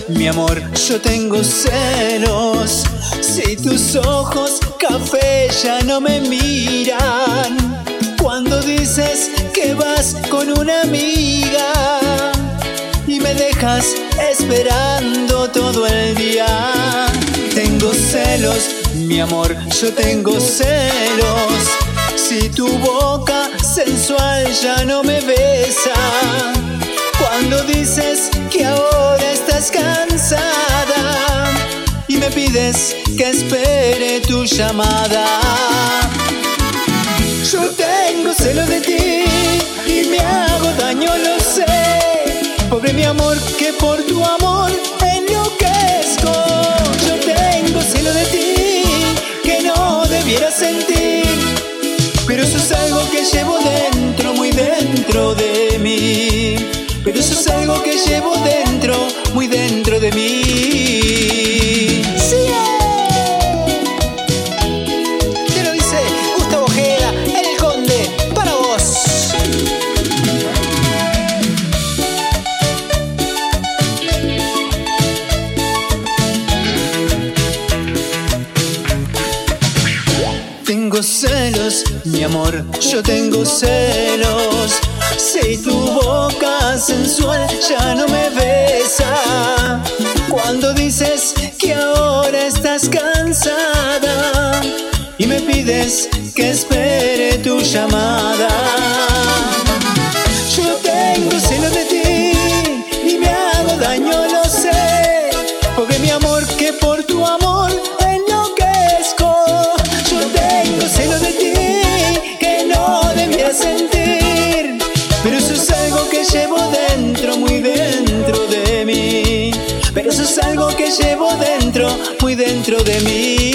mi amor, yo tengo celos. Si tus ojos café ya no me miran, cuando dices que vas con una amiga y me dejas esperando todo el día. Tengo celos, mi amor, yo tengo celos. Si tu boca sensual ya no me besa, cuando dices que ahora estás cansada y me pides que espere tu llamada. Yo tengo celos de ti y me hago daño, lo sé. Pobre mi amor, que por tu amor enloquezco. Yo tengo celos de ti que no debiera sentir, pero eso es algo que llevo dentro, muy dentro de mí. Pero eso es algo que llevo dentro, muy dentro de mí. ¡Sí! Te lo dice Gustavo Ojeda, el Conde, para vos. Tengo celos, mi amor, yo tengo celos. Si tu boca sensual ya no me besa, cuando dices que ahora estás cansada y me pides que espere tu llamada. Yo tengo celos de ti y me hago daño, lo sé. Porque mi amor, que por tu amor enloquezco. Yo tengo celos de ti que no debía sentir, pero eso es algo que llevo dentro, muy dentro de mí. Pero eso es algo que llevo dentro, muy dentro de mí.